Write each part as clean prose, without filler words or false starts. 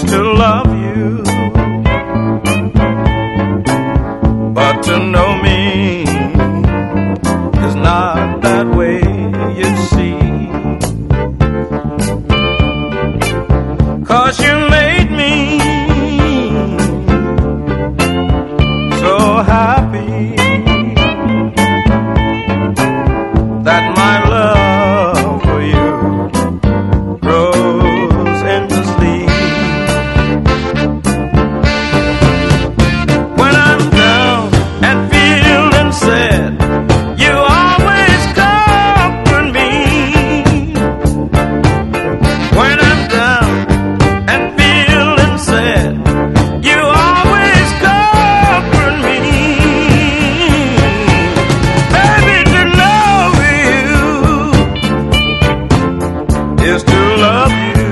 to love you, but to know me is not that way, you see. 'Cause you made me so happy that my love for you grows endlessly. When I'm down and feeling sad, you always comfort me. When I'm down and feeling sad, you always comfort me. Baby, to know you is to love you.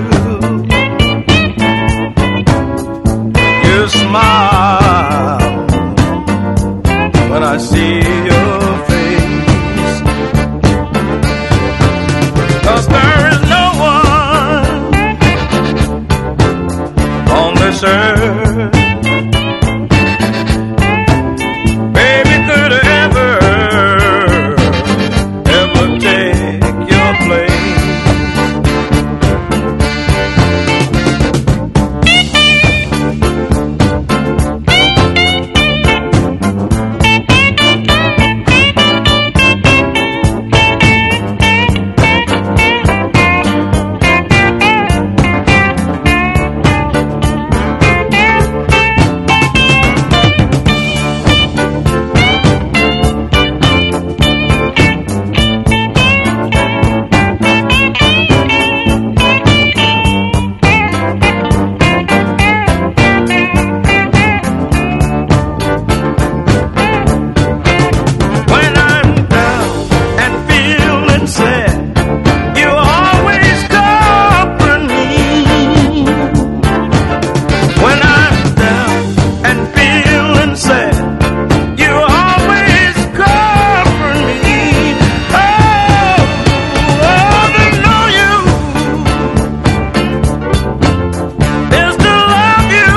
You smile when I see your face, 'cause there is no one on this earth, baby, could ever take your place. When I'm down and feeling sad, you always comfort me. When I'm down and feeling sad, you always comfort me. Oh, to know you is to love you,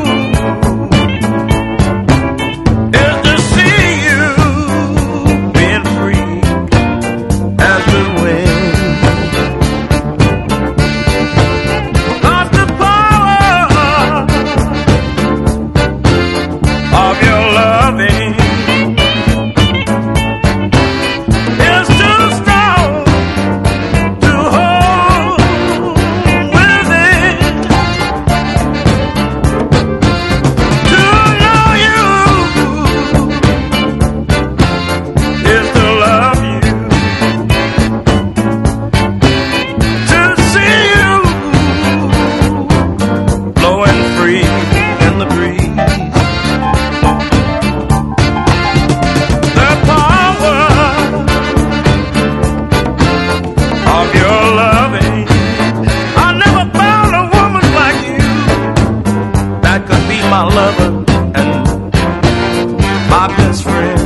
is to see you being free as the wind. 'Cause the power of your loving is too strong to hold within. To know you is to love you, to see you blowing free in the breeze. The power of your loving, I never found a woman like you that could be my lover and my best friend.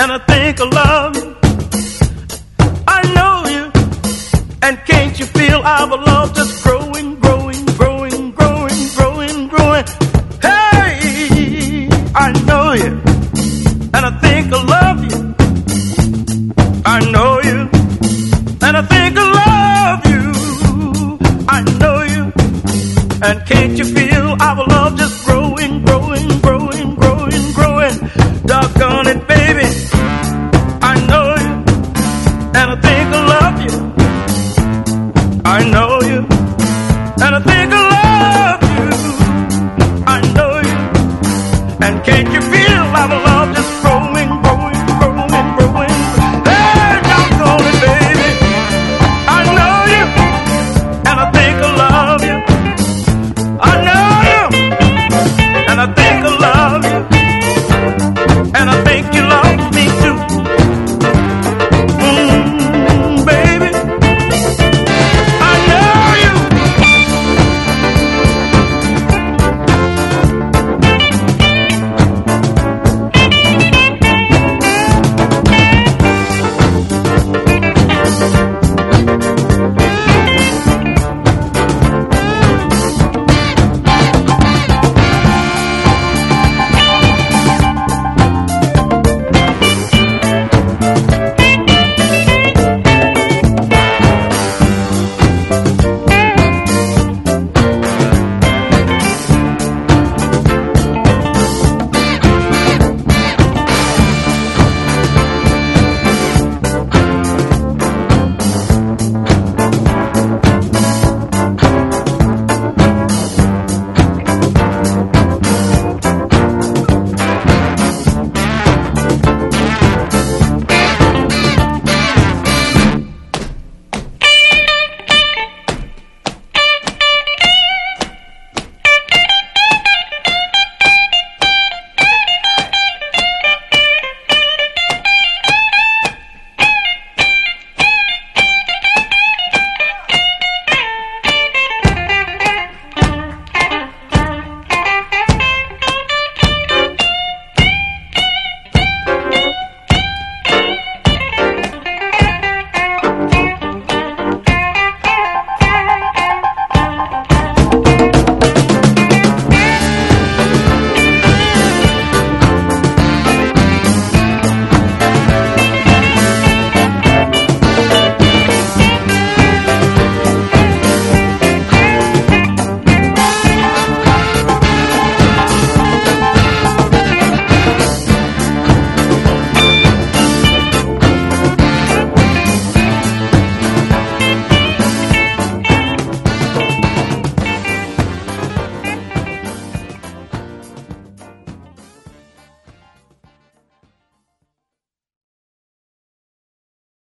and I think I love you. I know you, and can't you feel our love just growing, growing, growing, growing, growing, growing? Hey, I know you, and I think I love you. I know you, and I think I love you. I know you, and can't you feel our love just growing, growing, growing, growing, growing? Doggone it.